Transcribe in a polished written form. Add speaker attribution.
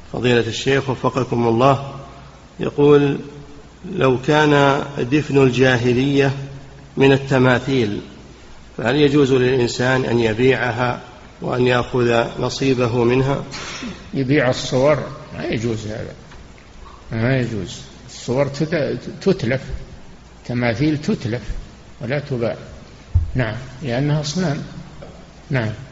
Speaker 1: فضيلة الشيخ وفقكم الله، يقول: لو كان دفن الجاهلية من التماثيل فهل يجوز للإنسان أن يبيعها وأن يأخذ نصيبه منها؟
Speaker 2: يبيع الصور؟ ما يجوز هذا، ما يجوز. الصور تتلف، تماثيل تتلف ولا تباع. نعم، لأنها أصنام. نعم.